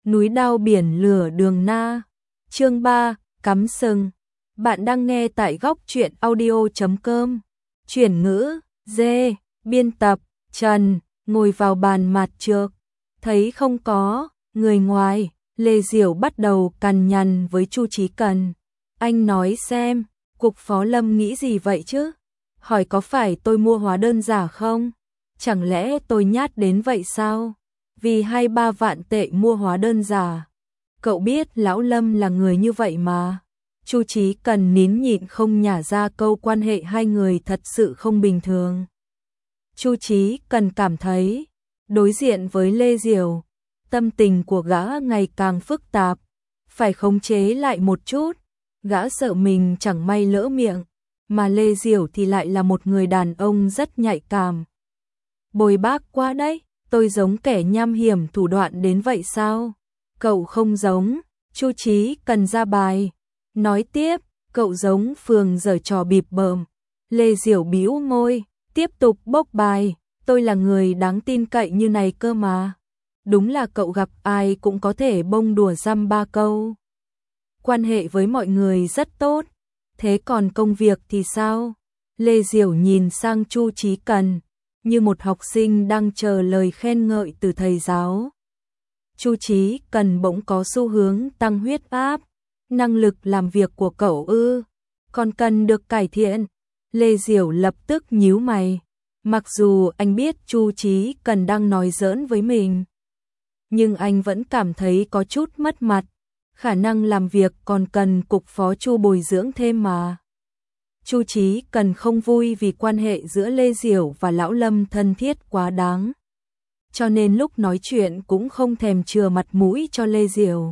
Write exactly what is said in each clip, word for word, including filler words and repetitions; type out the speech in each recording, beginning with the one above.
núi đao biển lửa đường na. Chương ba, cắm sừng. Bạn đang nghe tại góc truyện audio chấm com. Chuyển ngữ, dê, biên tập, Trần, ngồi vào bàn mặt trước. Thấy không có người ngoài, Lê Diểu bắt đầu cằn nhằn với Chu Chí Cần. Anh nói xem, cục phó Lâm nghĩ gì vậy chứ? Hỏi có phải tôi mua hóa đơn giả không? Chẳng lẽ tôi nhát đến vậy sao? Vì hai ba vạn tệ mua hóa đơn giả. Cậu biết lão Lâm là người như vậy mà. Chu Chí Cần nín nhịn không nhả ra câu quan hệ hai người thật sự không bình thường. Chu Chí Cần cảm thấy, đối diện với Lê Diểu, tâm tình của gã ngày càng phức tạp, phải khống chế lại một chút. Gã sợ mình chẳng may lỡ miệng, mà Lê Diểu thì lại là một người đàn ông rất nhạy cảm. Bồi bác quá đấy, tôi giống kẻ nham hiểm thủ đoạn đến vậy sao? Cậu không giống. Chu Chí Cần ra bài. Nói tiếp, cậu giống phường giở trò bịp bợm. Lê Diểu bĩu môi, tiếp tục bốc bài. Tôi là người đáng tin cậy như này cơ mà. Đúng là cậu gặp ai cũng có thể bông đùa dăm ba câu. Quan hệ với mọi người rất tốt. Thế còn công việc thì sao? Lê Diểu nhìn sang Chu Chí Cần, như một học sinh đang chờ lời khen ngợi từ thầy giáo. Chu Chí Cần bỗng có xu hướng tăng huyết áp. Năng lực làm việc của cậu ư? Còn cần được cải thiện. Lê Diểu lập tức nhíu mày. Mặc dù anh biết Chu Chí Cần đang nói giỡn với mình, nhưng anh vẫn cảm thấy có chút mất mặt. Khả năng làm việc còn cần cục phó Chu bồi dưỡng thêm mà. Chu Chí Cần không vui vì quan hệ giữa Lê Diểu và lão Lâm thân thiết quá đáng, cho nên lúc nói chuyện cũng không thèm chừa mặt mũi cho Lê Diểu.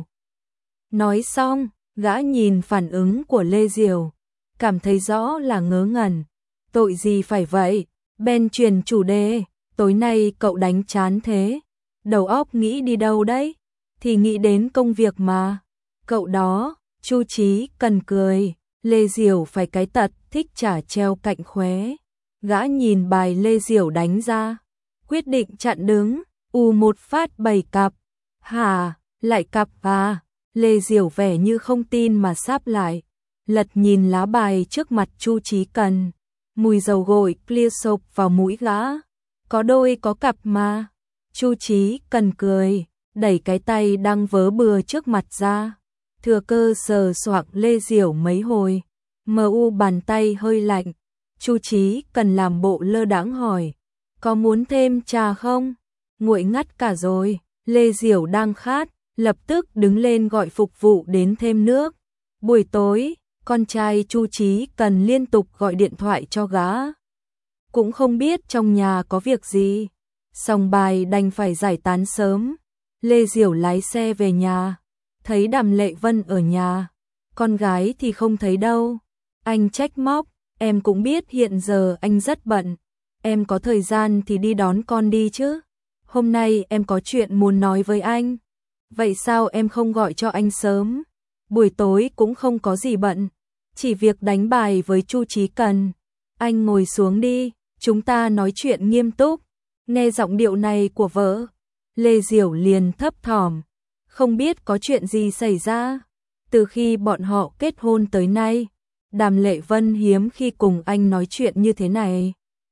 Nói xong, gã nhìn phản ứng của Lê Diểu, cảm thấy rõ là ngớ ngẩn. Tội gì phải vậy? Ben chuyển chủ đề, tối nay cậu đánh chán thế, đầu óc nghĩ đi đâu đấy? Thì nghĩ đến công việc mà. Cậu đó. Chu Chí Cần cười. Lê Diểu phải cái tật thích trả treo cạnh khóe. Gã nhìn bài Lê Diểu đánh ra, quyết định chặn đứng. U một phát bảy cặp. Hả, lại cặp à? Lê Diểu vẻ như không tin mà sáp lại, lật nhìn lá bài trước mặt Chu Chí Cần. Mùi dầu gội clear soap vào mũi gã. Có đôi có cặp mà. Chu Chí Cần cười, đẩy cái tay đang vớ bừa trước mặt ra, thừa cơ sờ soạng Lê Diểu mấy hồi. Mờ u bàn tay hơi lạnh. Chu Chí Cần làm bộ lơ đãng hỏi, có muốn thêm trà không? Nguội ngắt cả rồi. Lê Diểu đang khát, lập tức đứng lên gọi phục vụ đến thêm nước. Buổi tối, con trai Chu Chí Cần liên tục gọi điện thoại cho gã. Cũng không biết trong nhà có việc gì. Xong bài đành phải giải tán sớm. Lê Diểu lái xe về nhà, thấy Đàm Lệ Vân ở nhà, con gái thì không thấy đâu. Anh trách móc, em cũng biết hiện giờ anh rất bận. Em có thời gian thì đi đón con đi chứ. Hôm nay em có chuyện muốn nói với anh. Vậy sao em không gọi cho anh sớm? Buổi tối cũng không có gì bận, chỉ việc đánh bài với Chu Chí Cần. Anh ngồi xuống đi, chúng ta nói chuyện nghiêm túc. Nghe giọng điệu này của vợ, Lê Diểu liền thấp thỏm, không biết có chuyện gì xảy ra. Từ khi bọn họ kết hôn tới nay, Đàm Lệ Vân hiếm khi cùng anh nói chuyện như thế này.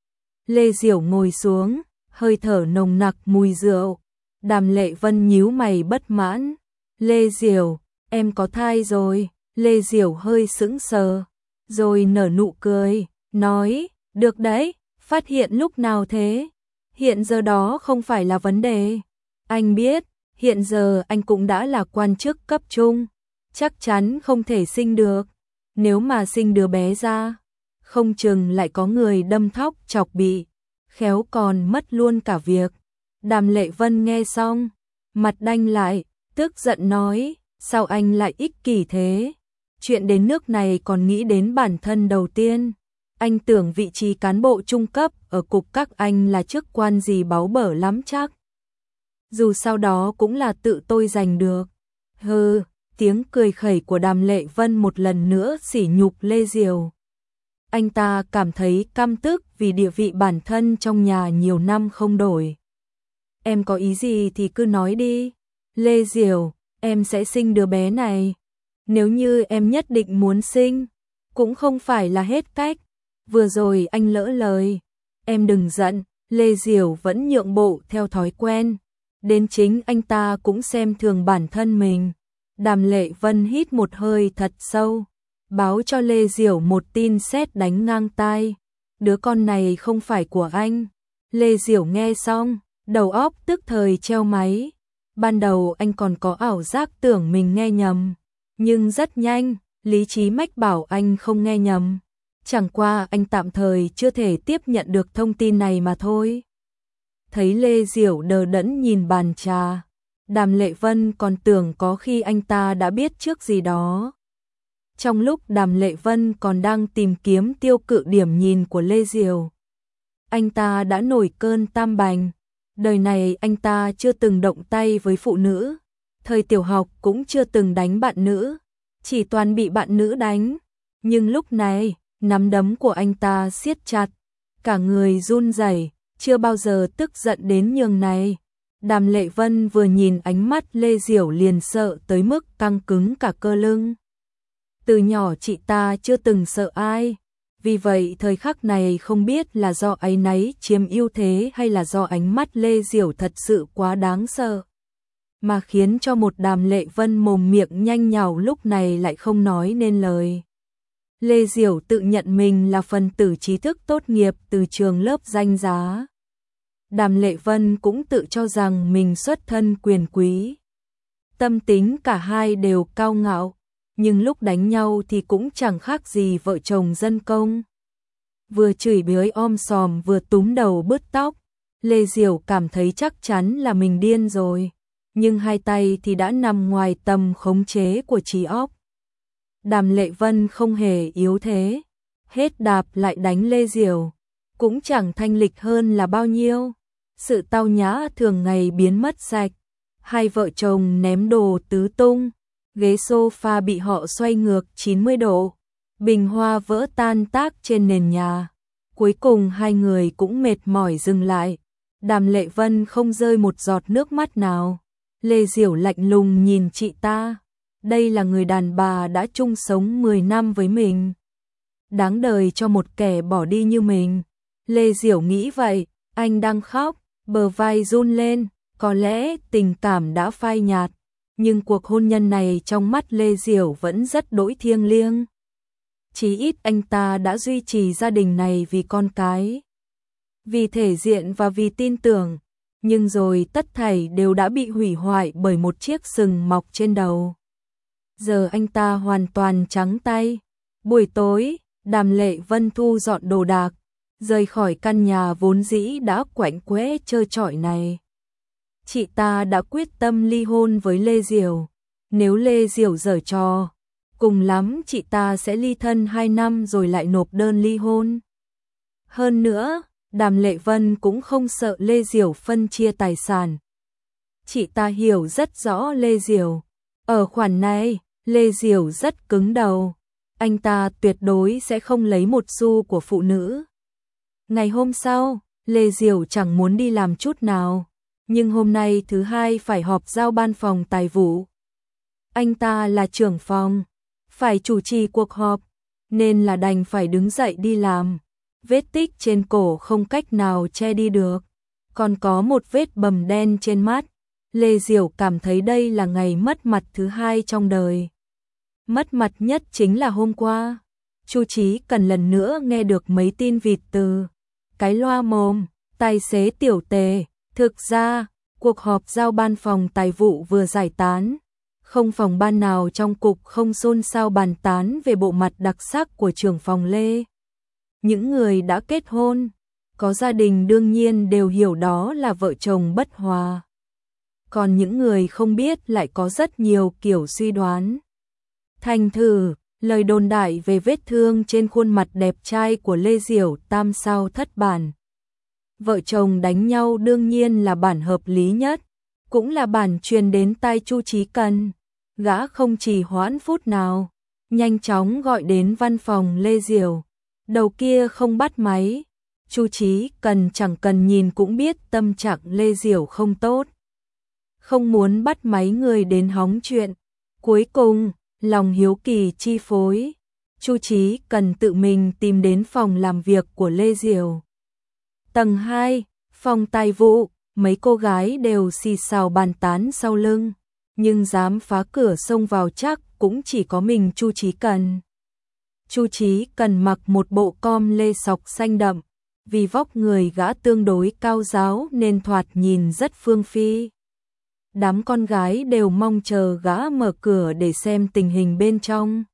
Lê Diểu ngồi xuống, hơi thở nồng nặc mùi rượu. Đàm Lệ Vân nhíu mày bất mãn. Lê Diểu, em có thai rồi. Lê Diểu hơi sững sờ, rồi nở nụ cười, nói, được đấy, phát hiện lúc nào thế? Hiện giờ đó không phải là vấn đề. Anh biết, hiện giờ anh cũng đã là quan chức cấp trung, chắc chắn không thể sinh được. Nếu mà sinh đứa bé ra, không chừng lại có người đâm thóc chọc bị, khéo còn mất luôn cả việc. Đàm Lệ Vân nghe xong, mặt đanh lại, tức giận nói, sao anh lại ích kỷ thế? Chuyện đến nước này còn nghĩ đến bản thân đầu tiên. Anh tưởng vị trí cán bộ trung cấp ở cục các anh là chức quan gì báu bở lắm chắc. Dù sau đó cũng là tự tôi giành được. Hừ, tiếng cười khẩy của Đàm Lệ Vân một lần nữa sỉ nhục Lê Diểu. Anh ta cảm thấy căm tức vì địa vị bản thân trong nhà nhiều năm không đổi. Em có ý gì thì cứ nói đi. Lê Diểu, em sẽ sinh đứa bé này. Nếu như em nhất định muốn sinh, cũng không phải là hết cách. Vừa rồi anh lỡ lời. Em đừng giận, Lê Diểu vẫn nhượng bộ theo thói quen. Đến chính anh ta cũng xem thường bản thân mình. Đàm Lệ Vân hít một hơi thật sâu, báo cho Lê Diểu một tin sét đánh ngang tai. Đứa con này không phải của anh. Lê Diểu nghe xong, đầu óc tức thời treo máy. Ban đầu anh còn có ảo giác tưởng mình nghe nhầm, nhưng rất nhanh, lý trí mách bảo anh không nghe nhầm. Chẳng qua anh tạm thời chưa thể tiếp nhận được thông tin này mà thôi. Thấy Lê Diểu đờ đẫn nhìn bàn trà, Đàm Lệ Vân còn tưởng có khi anh ta đã biết trước gì đó. Trong lúc Đàm Lệ Vân còn đang tìm kiếm tiêu cự điểm nhìn của Lê Diểu, anh ta đã nổi cơn tam bành. Đời này anh ta chưa từng động tay với phụ nữ, thời tiểu học cũng chưa từng đánh bạn nữ, chỉ toàn bị bạn nữ đánh. Nhưng lúc này, nắm đấm của anh ta siết chặt, cả người run rẩy, chưa bao giờ tức giận đến nhường này. Đàm Lệ Vân vừa nhìn ánh mắt Lê Diểu liền sợ tới mức căng cứng cả cơ lưng. Từ nhỏ chị ta chưa từng sợ ai, vì vậy thời khắc này không biết là do áy náy chiếm ưu thế hay là do ánh mắt Lê Diểu thật sự quá đáng sợ, mà khiến cho một Đàm Lệ Vân mồm miệng nhanh nhảu lúc này lại không nói nên lời. Lê Diểu tự nhận mình là phần tử trí thức tốt nghiệp từ trường lớp danh giá. Đàm Lệ Vân cũng tự cho rằng mình xuất thân quyền quý. Tâm tính cả hai đều cao ngạo, nhưng lúc đánh nhau thì cũng chẳng khác gì vợ chồng dân công. Vừa chửi bới om sòm vừa túm đầu bứt tóc, Lê Diểu cảm thấy chắc chắn là mình điên rồi, nhưng hai tay thì đã nằm ngoài tầm khống chế của trí óc. Đàm Lệ Vân không hề yếu thế, hết đạp lại đánh Lê Diểu, cũng chẳng thanh lịch hơn là bao nhiêu. Sự tao nhã thường ngày biến mất sạch, hai vợ chồng ném đồ tứ tung, ghế sofa bị họ xoay ngược chín mươi độ, bình hoa vỡ tan tác trên nền nhà. Cuối cùng hai người cũng mệt mỏi dừng lại. Đàm Lệ Vân không rơi một giọt nước mắt nào. Lê Diểu lạnh lùng nhìn chị ta. Đây là người đàn bà đã chung sống mười năm với mình, đáng đời cho một kẻ bỏ đi như mình. Lê Diểu nghĩ vậy, anh đang khóc, bờ vai run lên, có lẽ tình cảm đã phai nhạt, nhưng cuộc hôn nhân này trong mắt Lê Diểu vẫn rất đỗi thiêng liêng. Chí ít anh ta đã duy trì gia đình này vì con cái, vì thể diện và vì tin tưởng, nhưng rồi tất thảy đều đã bị hủy hoại bởi một chiếc sừng mọc trên đầu. Giờ anh ta hoàn toàn trắng tay. Buổi tối, Đàm Lệ Vân thu dọn đồ đạc, rời khỏi căn nhà vốn dĩ đã quạnh quẽ trơ trọi này. Chị ta đã quyết tâm ly hôn với Lê Diểu. Nếu Lê Diểu giở trò, cùng lắm chị ta sẽ ly thân hai năm rồi lại nộp đơn ly hôn. Hơn nữa, Đàm Lệ Vân cũng không sợ Lê Diểu phân chia tài sản. Chị ta hiểu rất rõ Lê Diểu. Ở khoản này, Lê Diểu rất cứng đầu. Anh ta tuyệt đối sẽ không lấy một xu của phụ nữ. Ngày hôm sau, Lê Diểu chẳng muốn đi làm chút nào, nhưng hôm nay thứ hai phải họp giao ban phòng tài vụ. Anh ta là trưởng phòng, phải chủ trì cuộc họp, nên là đành phải đứng dậy đi làm. Vết tích trên cổ không cách nào che đi được, còn có một vết bầm đen trên mắt. Lê Diểu cảm thấy đây là ngày mất mặt thứ hai trong đời. Mất mặt nhất chính là hôm qua, Chu Chí Cần lần nữa nghe được mấy tin vịt từ cái loa mồm tài xế Tiểu Tề. Thực ra, cuộc họp giao ban phòng tài vụ vừa giải tán, không phòng ban nào trong cục không xôn xao bàn tán về bộ mặt đặc sắc của trưởng phòng Lê. Những người đã kết hôn, có gia đình đương nhiên đều hiểu đó là vợ chồng bất hòa. Còn những người không biết lại có rất nhiều kiểu suy đoán. Thành thử, lời đồn đại về vết thương trên khuôn mặt đẹp trai của Lê Diểu tam sao thất bản. Vợ chồng đánh nhau đương nhiên là bản hợp lý nhất, cũng là bản truyền đến tai Chu Chí Cần. Gã không trì hoãn phút nào, nhanh chóng gọi đến văn phòng Lê Diểu. Đầu kia không bắt máy, Chu Chí Cần chẳng cần nhìn cũng biết tâm trạng Lê Diểu không tốt. không muốn bắt máy người đến hóng chuyện. Cuối cùng, lòng hiếu kỳ chi phối, Chu Chí Cần tự mình tìm đến phòng làm việc của Lê Diều. Tầng hai, phòng tài vụ, mấy cô gái đều xì xào bàn tán sau lưng, nhưng dám phá cửa xông vào chắc cũng chỉ có mình Chu Chí Cần. Chu Chí Cần mặc một bộ com lê sọc xanh đậm, vì vóc người gã tương đối cao ráo nên thoạt nhìn rất phương phi. Đám con gái đều mong chờ gã mở cửa để xem tình hình bên trong.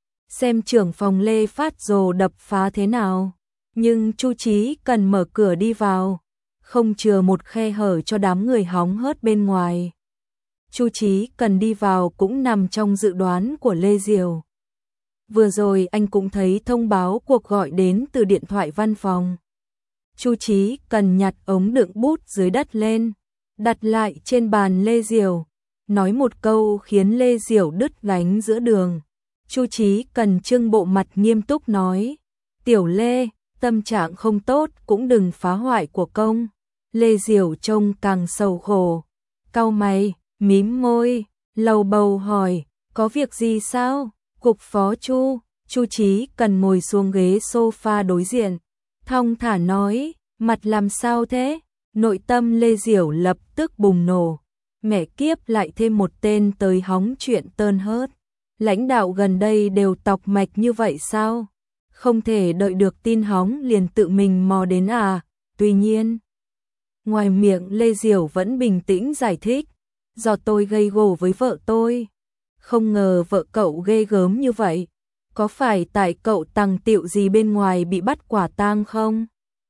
Xem trưởng phòng Lê phát rồ đập phá thế nào. Nhưng Chu Chí Cần mở cửa đi vào, không chừa một khe hở cho đám người hóng hớt bên ngoài. Chu Chí Cần đi vào cũng nằm trong dự đoán của Lê Diều. Vừa rồi anh cũng thấy thông báo cuộc gọi đến từ điện thoại văn phòng. Chu Chí Cần nhặt ống đựng bút dưới đất lên, đặt lại trên bàn Lê Diều, nói một câu khiến Lê Diều đứt gánh giữa đường. Chu Chí Cần trưng bộ mặt nghiêm túc nói, "Tiểu Lê, tâm trạng không tốt cũng đừng phá hoại của công." Lê Diều trông càng sầu khổ, cau mày, mím môi, lầu bầu hỏi, "Có việc gì sao?" "Cục phó Chu." Chu Chí Cần ngồi xuống ghế sofa đối diện, thong thả nói, "Mặt làm sao thế?" Nội tâm Lê Diều lập tức bùng nổ, mẹ kiếp lại thêm một tên tới hóng chuyện tơn hớt. Lãnh đạo gần đây đều tọc mạch như vậy sao? Không thể đợi được tin hóng liền tự mình mò đến à? Tuy nhiên, ngoài miệng Lê Diều vẫn bình tĩnh giải thích, do tôi gây gổ với vợ tôi. Không ngờ vợ cậu ghê gớm như vậy. Có phải tại cậu tằng tiệu gì bên ngoài bị bắt quả tang không?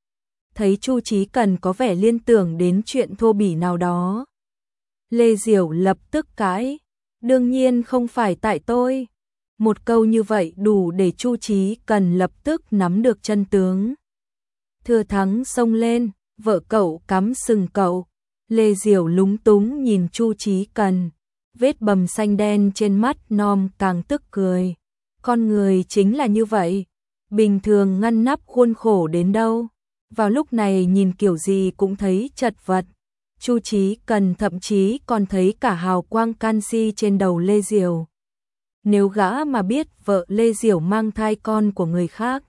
Thấy Chu Chí Cần có vẻ liên tưởng đến chuyện thô bỉ nào đó, Lê Diều lập tức cãi, "Đương nhiên không phải tại tôi." Một câu như vậy đủ để Chu Chí Cần lập tức nắm được chân tướng. Thừa thắng xông lên, "Vợ cậu cắm sừng cậu." Lê Diều lúng túng nhìn Chu Chí Cần, vết bầm xanh đen trên mắt nom càng tức cười. Con người chính là như vậy, bình thường ngăn nắp khuôn khổ đến đâu, vào lúc này nhìn kiểu gì cũng thấy chật vật. Chu Chí Cần thậm chí còn thấy cả hào quang canxi trên đầu Lê Diều. Nếu gã mà biết vợ Lê Diều mang thai con của người khác,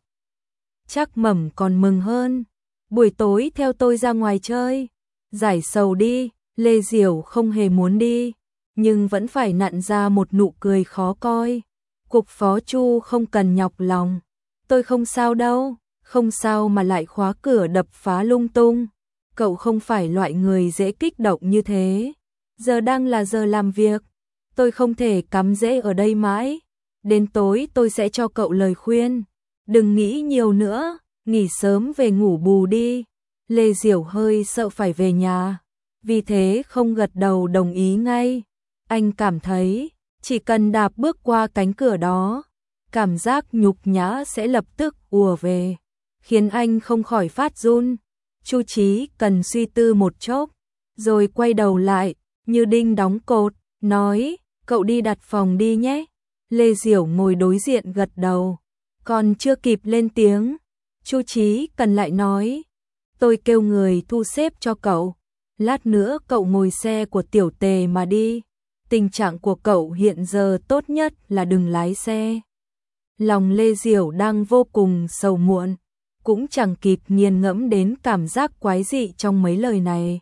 chắc mẩm còn mừng hơn. "Buổi tối theo tôi ra ngoài chơi, giải sầu đi." Lê Diều không hề muốn đi, nhưng vẫn phải nặn ra một nụ cười khó coi. "Cục phó Chu không cần nhọc lòng, tôi không sao đâu." "Không sao mà lại khóa cửa đập phá lung tung. Cậu không phải loại người dễ kích động như thế. Giờ đang là giờ làm việc, tôi không thể cắm rễ ở đây mãi. Đến tối tôi sẽ cho cậu lời khuyên. Đừng nghĩ nhiều nữa, nghỉ sớm về ngủ bù đi." Lê Diều hơi sợ phải về nhà, vì thế không gật đầu đồng ý ngay. Anh cảm thấy, chỉ cần đạp bước qua cánh cửa đó, cảm giác nhục nhã sẽ lập tức ùa về, khiến anh không khỏi phát run. Chu Chí Cần suy tư một chốc, rồi quay đầu lại, như đinh đóng cột, nói, "Cậu đi đặt phòng đi nhé." Lê Diều ngồi đối diện gật đầu, còn chưa kịp lên tiếng, Chu Chí Cần lại nói, "Tôi kêu người thu xếp cho cậu, lát nữa cậu ngồi xe của Tiểu Tề mà đi. Tình trạng của cậu hiện giờ tốt nhất là đừng lái xe." Lòng Lê Diều đang vô cùng sầu muộn, cũng chẳng kịp nghiền ngẫm đến cảm giác quái dị trong mấy lời này.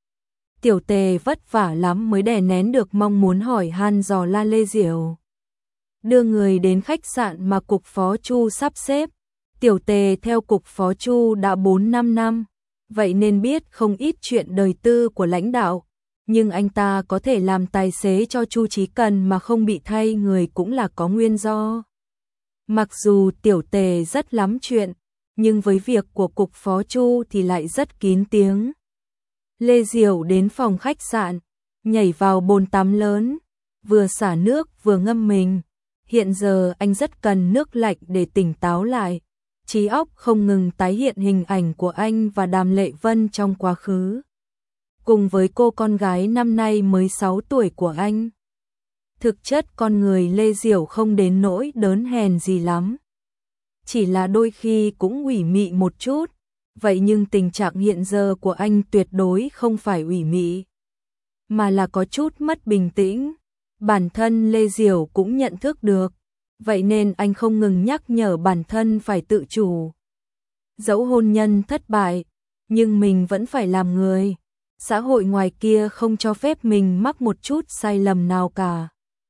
Tiểu Tề vất vả lắm mới đè nén được mong muốn hỏi han dò la Lê Diều. Đưa người đến khách sạn mà cục phó Chu sắp xếp. Tiểu Tề theo cục phó Chu đã bốn năm năm, vậy nên biết không ít chuyện đời tư của lãnh đạo, nhưng anh ta có thể làm tài xế cho Chu Chí Cần mà không bị thay người cũng là có nguyên do. Mặc dù Tiểu Tề rất lắm chuyện, nhưng với việc của cục phó Chu thì lại rất kín tiếng. Lê Diều đến phòng khách sạn, nhảy vào bồn tắm lớn, vừa xả nước vừa ngâm mình. Hiện giờ anh rất cần nước lạnh để tỉnh táo lại. Trí óc không ngừng tái hiện hình ảnh của anh và Đàm Lệ Vân trong quá khứ, cùng với cô con gái năm nay mới sáu tuổi của anh. Thực chất con người Lê Diều không đến nỗi đớn hèn gì lắm, chỉ là đôi khi cũng ủy mị một chút, vậy nhưng tình trạng hiện giờ của anh tuyệt đối không phải ủy mị. mà là có chút mất bình tĩnh. Bản thân Lê Diểu cũng nhận thức được, vậy nên anh không ngừng nhắc nhở bản thân phải tự chủ. Dẫu hôn nhân thất bại, nhưng mình vẫn phải làm người. Xã hội ngoài kia không cho phép mình mắc một chút sai lầm nào cả.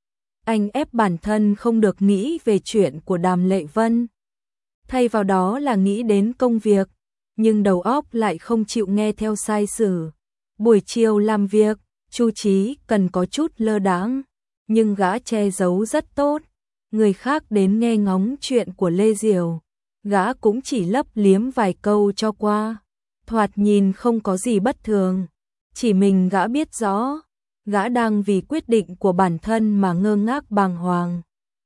Anh ép bản thân không được nghĩ về chuyện của Đàm Lệ Vân. Thay vào đó là nghĩ đến công việc, nhưng đầu óc lại không chịu nghe theo sai sử. Buổi chiều làm việc, Chu Chí cần có chút lơ đãng, nhưng gã che giấu rất tốt. Người khác đến nghe ngóng chuyện của Lê Diểu, gã cũng chỉ lấp liếm vài câu cho qua. Thoạt nhìn không có gì bất thường, chỉ mình gã biết rõ, gã đang vì quyết định của bản thân mà ngơ ngác bàng hoàng.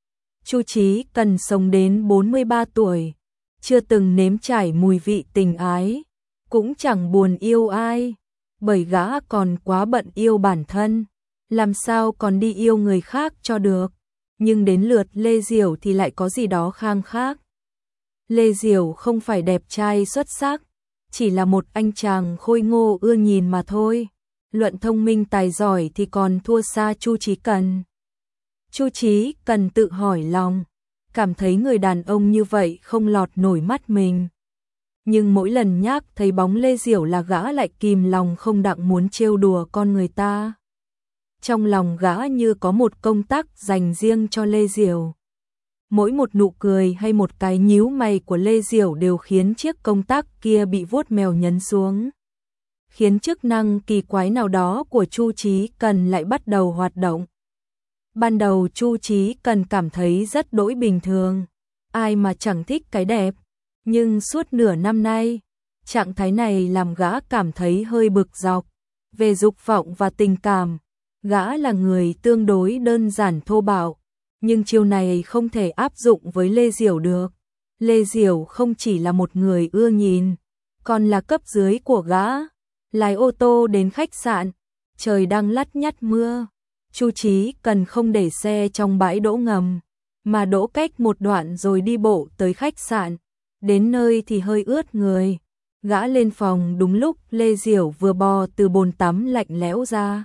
Chu Chí cần sống đến bốn mươi ba tuổi, chưa từng nếm trải mùi vị tình ái, cũng chẳng buồn yêu ai, bởi gã còn quá bận yêu bản thân, làm sao còn đi yêu người khác cho được. Nhưng đến lượt Lê Diểu thì lại có gì đó khang khác. Lê Diểu không phải đẹp trai xuất sắc, chỉ là một anh chàng khôi ngô ưa nhìn mà thôi. Luận thông minh tài giỏi thì còn thua xa Chu Chí Cần. Chu Chí Cần tự hỏi lòng, cảm thấy người đàn ông như vậy không lọt nổi mắt mình. Nhưng mỗi lần nhắc thấy bóng Lê Diểu là gã lại kìm lòng không đặng muốn trêu đùa con người ta. Trong lòng gã như có một công tắc dành riêng cho Lê Diểu. Mỗi một nụ cười hay một cái nhíu mày của Lê Diểu đều khiến chiếc công tắc kia bị vuốt mèo nhấn xuống, khiến chức năng kỳ quái nào đó của Chu Chí Cần lại bắt đầu hoạt động. Ban đầu Chu Chí Cần cảm thấy rất đỗi bình thường, ai mà chẳng thích cái đẹp, nhưng suốt nửa năm nay, trạng thái này làm gã cảm thấy hơi bực dọc. Về dục vọng và tình cảm, gã là người tương đối đơn giản thô bạo, nhưng chiêu này không thể áp dụng với Lê Diểu được. Lê Diểu không chỉ là một người ưa nhìn, còn là cấp dưới của gã. Lái ô tô đến khách sạn, trời đang lắt nhắt mưa, Chu Chí Cần không để xe trong bãi đỗ ngầm, mà đỗ cách một đoạn rồi đi bộ tới khách sạn. Đến nơi thì hơi ướt người, gã lên phòng đúng lúc Lê Diểu vừa bò từ bồn tắm lạnh lẽo ra.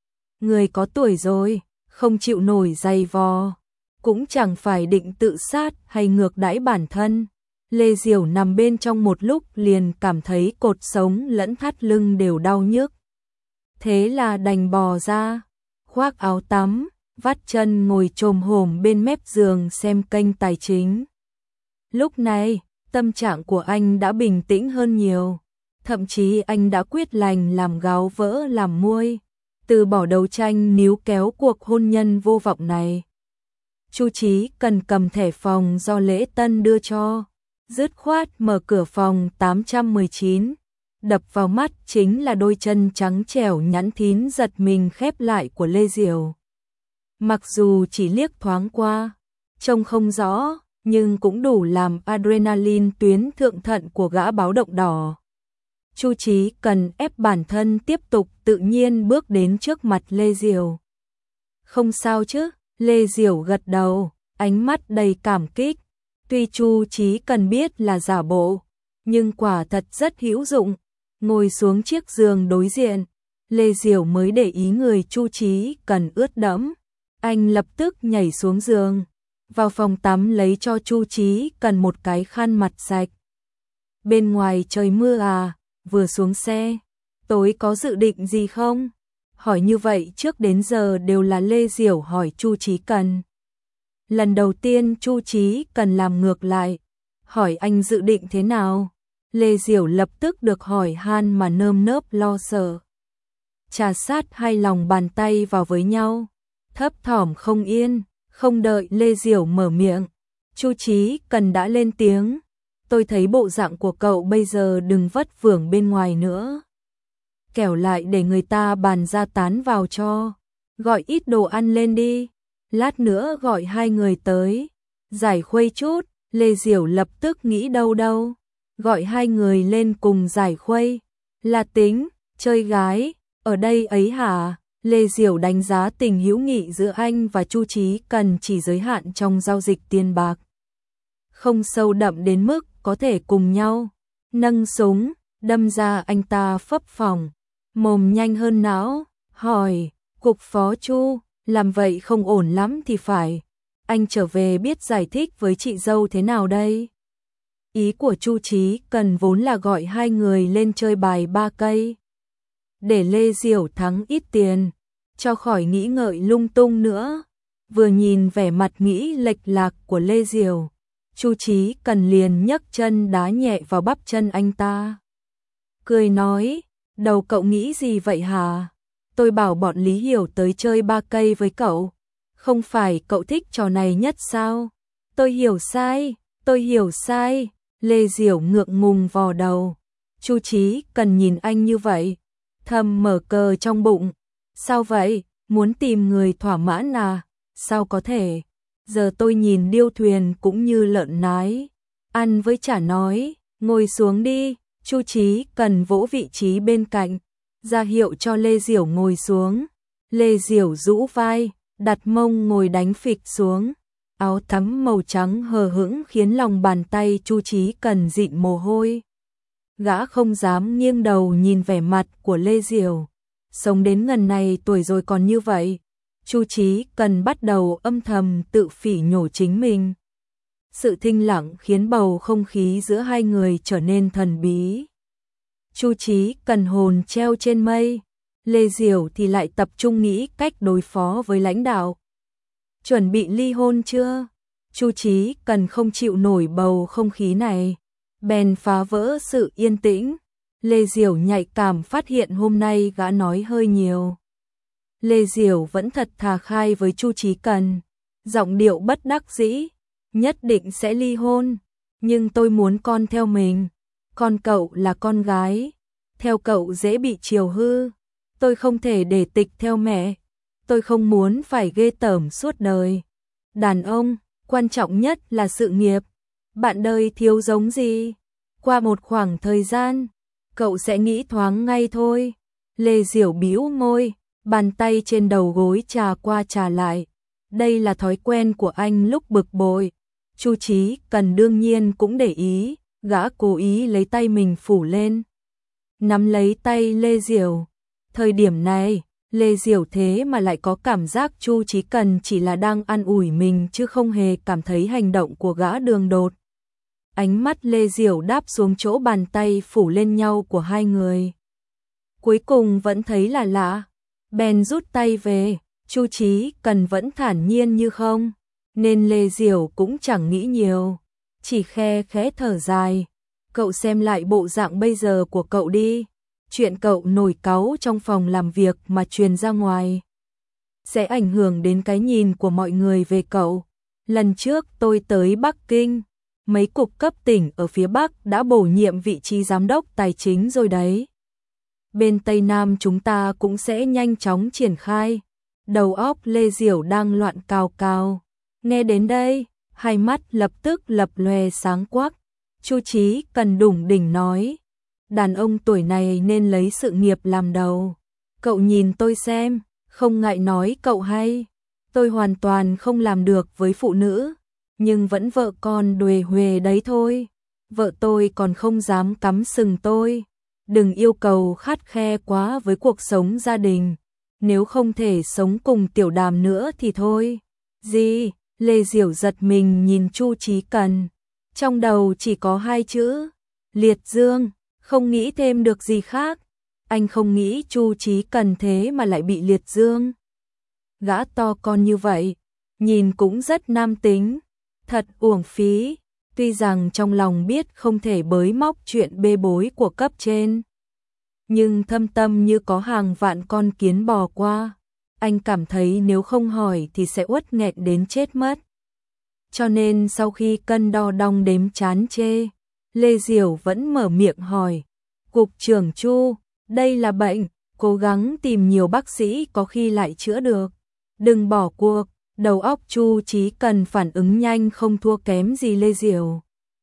Người có tuổi rồi, không chịu nổi giày vò, cũng chẳng phải định tự sát hay ngược đãi bản thân. Lê Diểu nằm bên trong một lúc liền cảm thấy cột sống lẫn thắt lưng đều đau nhức. Thế là đành bò ra, khoác áo tắm, vắt chân ngồi chồm hổm bên mép giường xem kênh tài chính. Lúc này, tâm trạng của anh đã bình tĩnh hơn nhiều, thậm chí anh đã quyết lành làm gáo vỡ làm muôi, từ bỏ đấu tranh níu kéo cuộc hôn nhân vô vọng này. Chu Chí Cần cầm thẻ phòng do lễ tân đưa cho, dứt khoát mở cửa phòng tám trăm mười chín, đập vào mắt chính là đôi chân trắng trẻo nhẵn thín giật mình khép lại của Lê Diểu. Mặc dù chỉ liếc thoáng qua, trông không rõ, nhưng cũng đủ làm adrenaline tuyến thượng thận của gã báo động đỏ. Chu Chí Cần ép bản thân tiếp tục tự nhiên bước đến trước mặt Lê Diểu. Không sao chứ? Lê Diểu gật đầu, ánh mắt đầy cảm kích. Tuy Chu Chí Cần biết là giả bộ, nhưng quả thật rất hữu dụng. Ngồi xuống chiếc giường đối diện, Lê Diểu mới để ý người Chu Chí Cần ướt đẫm. Anh lập tức nhảy xuống giường, vào phòng tắm lấy cho Chu Chí Cần một cái khăn mặt sạch. Bên ngoài trời mưa à, vừa xuống xe, tối có dự định gì không? Hỏi như vậy trước đến giờ đều là Lê Diểu hỏi Chu Chí Cần. Lần đầu tiên Chu Chí Cần làm ngược lại, hỏi anh dự định thế nào? Lê Diểu lập tức được hỏi han mà nơm nớp lo sợ. Trà sát hai lòng bàn tay vào với nhau, thấp thỏm không yên, không đợi Lê Diểu mở miệng. Chu Chí Cần đã lên tiếng, tôi thấy bộ dạng của cậu bây giờ đừng vất vưởng bên ngoài nữa. Kẻo lại để người ta bàn ra tán vào cho, gọi ít đồ ăn lên đi, lát nữa gọi hai người tới, giải khuây chút. Lê Diểu lập tức nghĩ đâu đâu, gọi hai người lên cùng giải khuây, là tính, chơi gái, ở đây ấy hả? Lê Diểu đánh giá tình hữu nghị giữa anh và Chu Chí Cần chỉ giới hạn trong giao dịch tiền bạc, không sâu đậm đến mức có thể cùng nhau nâng súng, đâm ra anh ta phấp phỏng, mồm nhanh hơn não, hỏi, cục phó Chu, làm vậy không ổn lắm thì phải. Anh trở về biết giải thích với chị dâu thế nào đây? Ý của Chu Chí Cần vốn là gọi hai người lên chơi bài ba cây. Để Lê Diểu thắng ít tiền, cho khỏi nghĩ ngợi lung tung nữa. Vừa nhìn vẻ mặt nghĩ lệch lạc của Lê Diểu, Chu Chí Cần liền nhấc chân đá nhẹ vào bắp chân anh ta. Cười nói, đầu cậu nghĩ gì vậy hả? Tôi bảo bọn Lý Hiểu tới chơi ba cây với cậu. Không phải cậu thích trò này nhất sao? Tôi hiểu sai, tôi hiểu sai. Lê Diểu ngượng ngùng vò đầu. Chu Chí Cần nhìn anh như vậy, thầm mở cờ trong bụng. Sao vậy? Muốn tìm người thỏa mãn à? Sao có thể? Giờ tôi nhìn điêu thuyền cũng như lợn nái. Ăn với chả nói, ngồi xuống đi. Chu Chí Cần vỗ vị trí bên cạnh, ra hiệu cho Lê Diểu ngồi xuống. Lê Diểu rũ vai, đặt mông ngồi đánh phịch xuống. Áo tắm màu trắng hờ hững khiến lòng bàn tay Chu Chí Cần dịn mồ hôi. Gã không dám nghiêng đầu nhìn vẻ mặt của Lê Diểu. Sống đến ngần này tuổi rồi còn như vậy. Chu Chí Cần bắt đầu âm thầm tự phỉ nhổ chính mình. Sự thinh lặng khiến bầu không khí giữa hai người trở nên thần bí. Chu Chí Cần hồn treo trên mây, Lê Diểu thì lại tập trung nghĩ cách đối phó với lãnh đạo. Chuẩn bị ly hôn chưa? Chu Chí Cần không chịu nổi bầu không khí này, bèn phá vỡ sự yên tĩnh. Lê Diểu nhạy cảm phát hiện hôm nay gã nói hơi nhiều. Lê Diểu vẫn thật thà khai với Chu Chí Cần, giọng điệu bất đắc dĩ, nhất định sẽ ly hôn, nhưng tôi muốn con theo mình. Con cậu là con gái, theo cậu dễ bị chiều hư. Tôi không thể để tịch theo mẹ, tôi không muốn phải ghê tởm suốt đời. Đàn ông, quan trọng nhất là sự nghiệp. Bạn đời thiếu giống gì? Qua một khoảng thời gian, cậu sẽ nghĩ thoáng ngay thôi. Lê Diểu bĩu môi, bàn tay trên đầu gối trà qua trà lại. Đây là thói quen của anh lúc bực bội. Chu Chí Cần đương nhiên cũng để ý, gã cố ý lấy tay mình phủ lên, nắm lấy tay Lê Diểu. Thời điểm này, Lê Diểu thế mà lại có cảm giác Chu Chí Cần chỉ là đang an ủi mình chứ không hề cảm thấy hành động của gã đường đột. Ánh mắt Lê Diểu đáp xuống chỗ bàn tay phủ lên nhau của hai người. Cuối cùng vẫn thấy là lạ, bèn rút tay về. Chu Chí Cần vẫn thản nhiên như không, nên Lê Diểu cũng chẳng nghĩ nhiều, chỉ khe khẽ thở dài. Cậu xem lại bộ dạng bây giờ của cậu đi. Chuyện cậu nổi cáu trong phòng làm việc mà truyền ra ngoài sẽ ảnh hưởng đến cái nhìn của mọi người về cậu. Lần trước tôi tới Bắc Kinh, mấy cục cấp tỉnh ở phía Bắc đã bổ nhiệm vị trí giám đốc tài chính rồi đấy. Bên Tây Nam chúng ta cũng sẽ nhanh chóng triển khai. Đầu óc Lê Diểu đang loạn cào cào. Nghe đến đây, hai mắt lập tức lập lòe sáng quắc. Chu Chí Cần đủng đỉnh nói, đàn ông tuổi này nên lấy sự nghiệp làm đầu. Cậu nhìn tôi xem, không ngại nói cậu hay. Tôi hoàn toàn không làm được với phụ nữ, nhưng vẫn vợ con đuề huề đấy thôi. Vợ tôi còn không dám cắm sừng tôi. Đừng yêu cầu khắt khe quá với cuộc sống gia đình. Nếu không thể sống cùng Tiểu Đàm nữa thì thôi. Gì? Lê Diểu giật mình nhìn Chu Chí Cần. Trong đầu chỉ có hai chữ, liệt dương, không nghĩ thêm được gì khác. Anh không nghĩ Chu Chí Cần thế mà lại bị liệt dương. Gã to con như vậy, nhìn cũng rất nam tính, thật uổng phí. Tuy rằng trong lòng biết không thể bới móc chuyện bê bối của cấp trên, nhưng thâm tâm như có hàng vạn con kiến bò qua. Anh cảm thấy nếu không hỏi thì sẽ uất nghẹn đến chết mất. Cho nên sau khi cân đo đong đếm chán chê, Lê Diểu vẫn mở miệng hỏi, Cục trưởng Chu, đây là bệnh, cố gắng tìm nhiều bác sĩ có khi lại chữa được. Đừng bỏ cuộc. Đầu óc Chu Chí Cần phản ứng nhanh không thua kém gì Lê Diểu.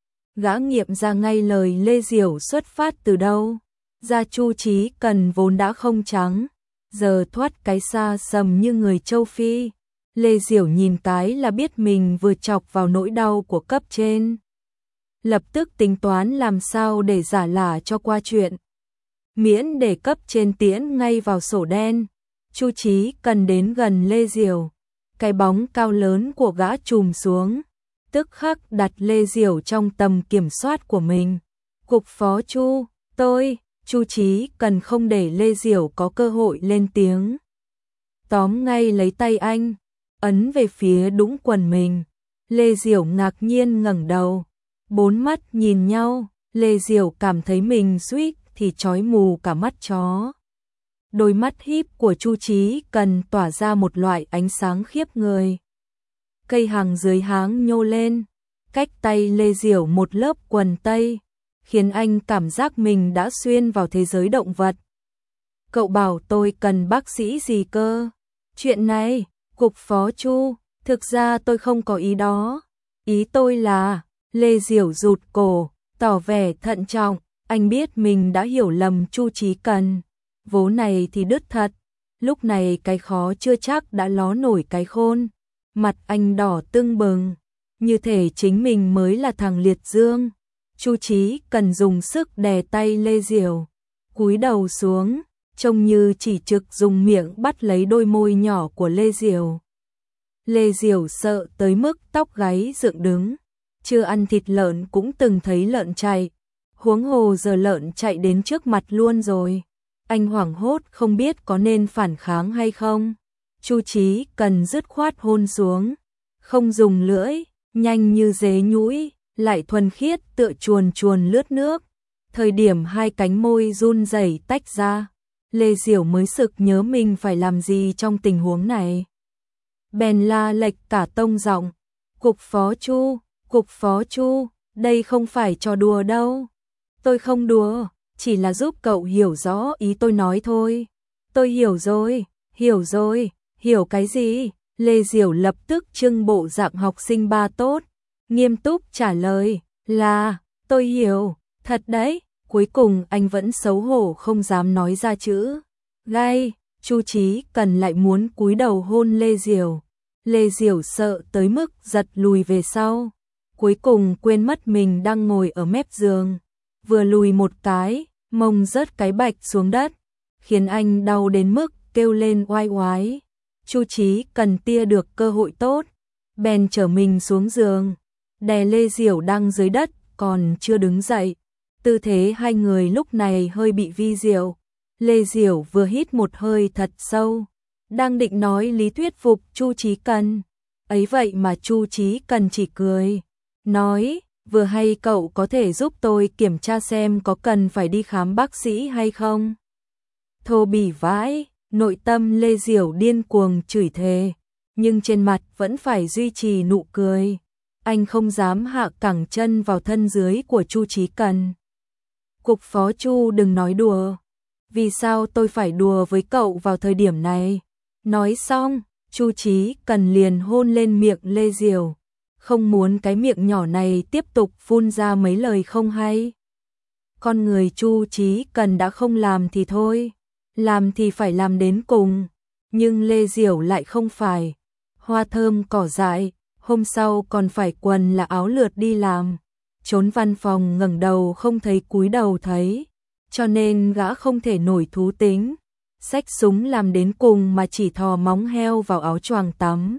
Gã nghiệm ra ngay lời Lê Diểu xuất phát từ đâu. Da Chu Chí Cần vốn đã không trắng, giờ thoát cái xa sầm như người châu Phi. Lê Diểu nhìn cái là biết mình vừa chọc vào nỗi đau của cấp trên. Lập tức tính toán làm sao để giả lả cho qua chuyện. Miễn để cấp trên tiễn ngay vào sổ đen. Chu Chí Cần đến gần Lê Diểu, cái bóng cao lớn của gã chùm xuống, tức khắc đặt Lê Diểu trong tầm kiểm soát của mình. Cục phó Chu, tôi, Chu Chí Cần không để Lê Diểu có cơ hội lên tiếng. Tóm ngay lấy tay anh, ấn về phía đũng quần mình. Lê Diểu ngạc nhiên ngẩng đầu, bốn mắt nhìn nhau, Lê Diểu cảm thấy mình suýt thì chói mù cả mắt chó. Đôi mắt híp của Chu Chí Cần tỏa ra một loại ánh sáng khiếp người. Cây hằng dưới háng nhô lên, cách tay Lê Diểu một lớp quần tây, khiến anh cảm giác mình đã xuyên vào thế giới động vật. Cậu bảo tôi cần bác sĩ gì cơ? Chuyện này, cục phó Chu, thực ra tôi không có ý đó. Ý tôi là, Lê Diểu rụt cổ, tỏ vẻ thận trọng, anh biết mình đã hiểu lầm Chu Chí Cần. Vố này thì đứt thật, lúc này cái khó chưa chắc đã ló nổi cái khôn. Mặt anh đỏ tưng bừng, như thể chính mình mới là thằng liệt dương. Chu Chí Cần dùng sức đè tay Lê Diểu, cúi đầu xuống, trông như chỉ trực dùng miệng bắt lấy đôi môi nhỏ của Lê Diểu. Lê Diểu sợ tới mức tóc gáy dựng đứng, chưa ăn thịt lợn cũng từng thấy lợn chạy, huống hồ giờ lợn chạy đến trước mặt luôn rồi. Anh hoảng hốt không biết có nên phản kháng hay không. Chu Chí Cần dứt khoát hôn xuống, không dùng lưỡi, nhanh như dế nhũi, lại thuần khiết tựa chuồn chuồn lướt nước. Thời điểm hai cánh môi run rẩy tách ra, Lê Diểu mới sực nhớ mình phải làm gì trong tình huống này. Bèn la lệch cả tông giọng, cục phó Chu, cục phó Chu, đây không phải trò đùa đâu. Tôi không đùa, chỉ là giúp cậu hiểu rõ ý tôi nói thôi. Tôi hiểu rồi, hiểu rồi, hiểu cái gì? Lê Diểu lập tức trưng bộ dạng học sinh ba tốt, nghiêm túc trả lời là, tôi hiểu, thật đấy. Cuối cùng anh vẫn xấu hổ không dám nói ra chữ gai. Chu Chí Cần lại muốn cúi đầu hôn Lê Diểu. Lê Diểu sợ tới mức giật lùi về sau, cuối cùng quên mất mình đang ngồi ở mép giường, vừa lùi một cái, mông rớt cái bạch xuống đất, khiến anh đau đến mức kêu lên oai oái. Chu Chí Cần tia được cơ hội tốt, bèn trở mình xuống giường, đè Lê Diểu đang dưới đất còn chưa đứng dậy. Tư thế hai người lúc này hơi bị vi diệu. Lê Diểu vừa hít một hơi thật sâu, đang định nói lý thuyết phục Chu Chí Cần, ấy vậy mà Chu Chí Cần chỉ cười, nói, vừa hay cậu có thể giúp tôi kiểm tra xem có cần phải đi khám bác sĩ hay không. Thô bỉ vãi, nội tâm Lê Diểu điên cuồng chửi thề, nhưng trên mặt vẫn phải duy trì nụ cười. Anh không dám hạ cẳng chân vào thân dưới của Chu Chí Cần. Cục phó Chu đừng nói đùa. Vì sao tôi phải đùa với cậu vào thời điểm này? Nói xong, Chu Chí Cần liền hôn lên miệng Lê Diểu, không muốn cái miệng nhỏ này tiếp tục phun ra mấy lời không hay. Con người Chu Chí Cần đã không làm thì thôi, làm thì phải làm đến cùng, nhưng Lê Diểu lại không phải. Hoa thơm cỏ dại, hôm sau còn phải quần là áo lượt đi làm, trốn văn phòng ngẩng đầu không thấy cúi đầu thấy, cho nên gã không thể nổi thú tính, xách súng làm đến cùng mà chỉ thò móng heo vào áo choàng tắm.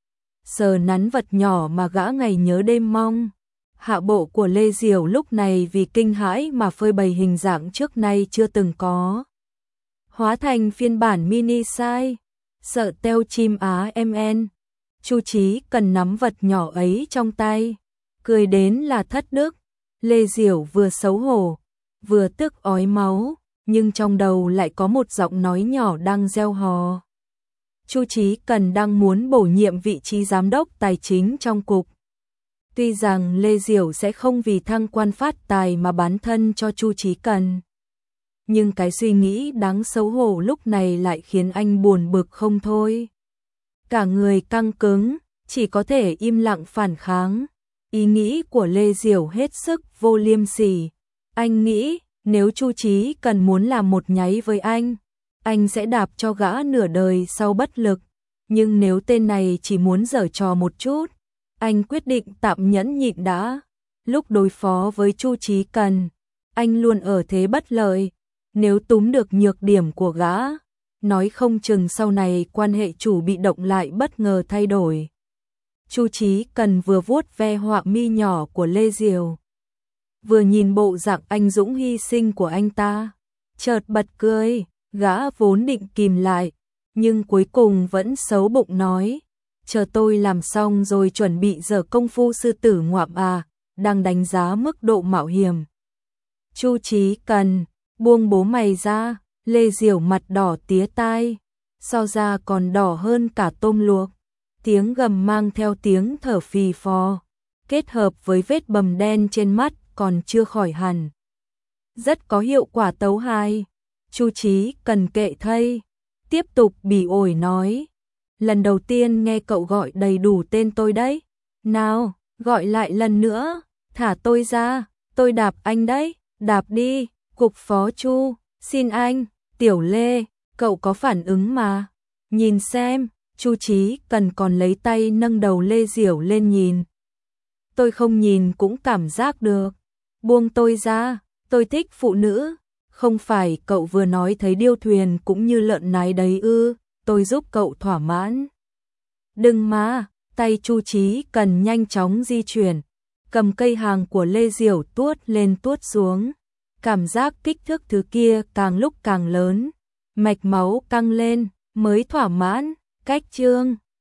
Sờ nắn vật nhỏ mà gã ngày nhớ đêm mong. Hạ bộ của Lê Diểu lúc này vì kinh hãi mà phơi bày hình dạng trước nay chưa từng có, hóa thành phiên bản mini size, sợ teo chim Á em en. Chu Chí Cần nắm vật nhỏ ấy trong tay, cười đến là thất đức. Lê Diểu vừa xấu hổ, vừa tức ói máu, nhưng trong đầu lại có một giọng nói nhỏ đang reo hò. Chu Chí Cần đang muốn bổ nhiệm vị trí giám đốc tài chính trong cục. Tuy rằng Lê Diểu sẽ không vì thăng quan phát tài mà bán thân cho Chu Chí Cần, nhưng cái suy nghĩ đáng xấu hổ lúc này lại khiến anh buồn bực không thôi. Cả người căng cứng, chỉ có thể im lặng phản kháng. Ý nghĩ của Lê Diểu hết sức vô liêm sỉ. Anh nghĩ, nếu Chu Chí Cần muốn làm một nháy với anh, anh sẽ đạp cho gã nửa đời sau bất lực. Nhưng nếu tên này chỉ muốn giở trò một chút, anh quyết định tạm nhẫn nhịn đã. Lúc đối phó với Chu Chí Cần, anh luôn ở thế bất lợi. Nếu túm được nhược điểm của gã, nói không chừng sau này quan hệ chủ bị động lại bất ngờ thay đổi. Chu Chí Cần vừa vuốt ve họa mi nhỏ của Lê Diều, vừa nhìn bộ dạng anh dũng hy sinh của anh ta, chợt bật cười. Gã vốn định kìm lại, nhưng cuối cùng vẫn xấu bụng nói, chờ tôi làm xong rồi chuẩn bị dở công phu sư tử ngoạm à, đang đánh giá mức độ mạo hiểm. Chu Chí Cần, buông bố mày ra. Lê Diều mặt đỏ tía tai, so ra còn đỏ hơn cả tôm luộc. Tiếng gầm mang theo tiếng thở phì phò, kết hợp với vết bầm đen trên mắt còn chưa khỏi hẳn. Rất có hiệu quả tấu hài. Chu Chí Cần kệ thây, tiếp tục bỉ ổi nói, lần đầu tiên nghe cậu gọi đầy đủ tên tôi đấy. Nào, gọi lại lần nữa, thả tôi ra, tôi đạp anh đấy, đạp đi. Cục phó Chu, xin anh. Tiểu Lê, cậu có phản ứng mà. Nhìn xem. Chu Chí Cần còn lấy tay nâng đầu Lê Diểu lên nhìn. Tôi không nhìn cũng cảm giác được. Buông tôi ra, tôi thích phụ nữ. Không phải cậu vừa nói thấy điêu thuyền cũng như lợn nái đấy ư, tôi giúp cậu thỏa mãn. Đừng mà, tay Chu Chí Cần nhanh chóng di chuyển, cầm cây hàng của Lê Diểu tuốt lên tuốt xuống. Cảm giác kích thước thứ kia càng lúc càng lớn, mạch máu căng lên, mới thỏa mãn, cách chương.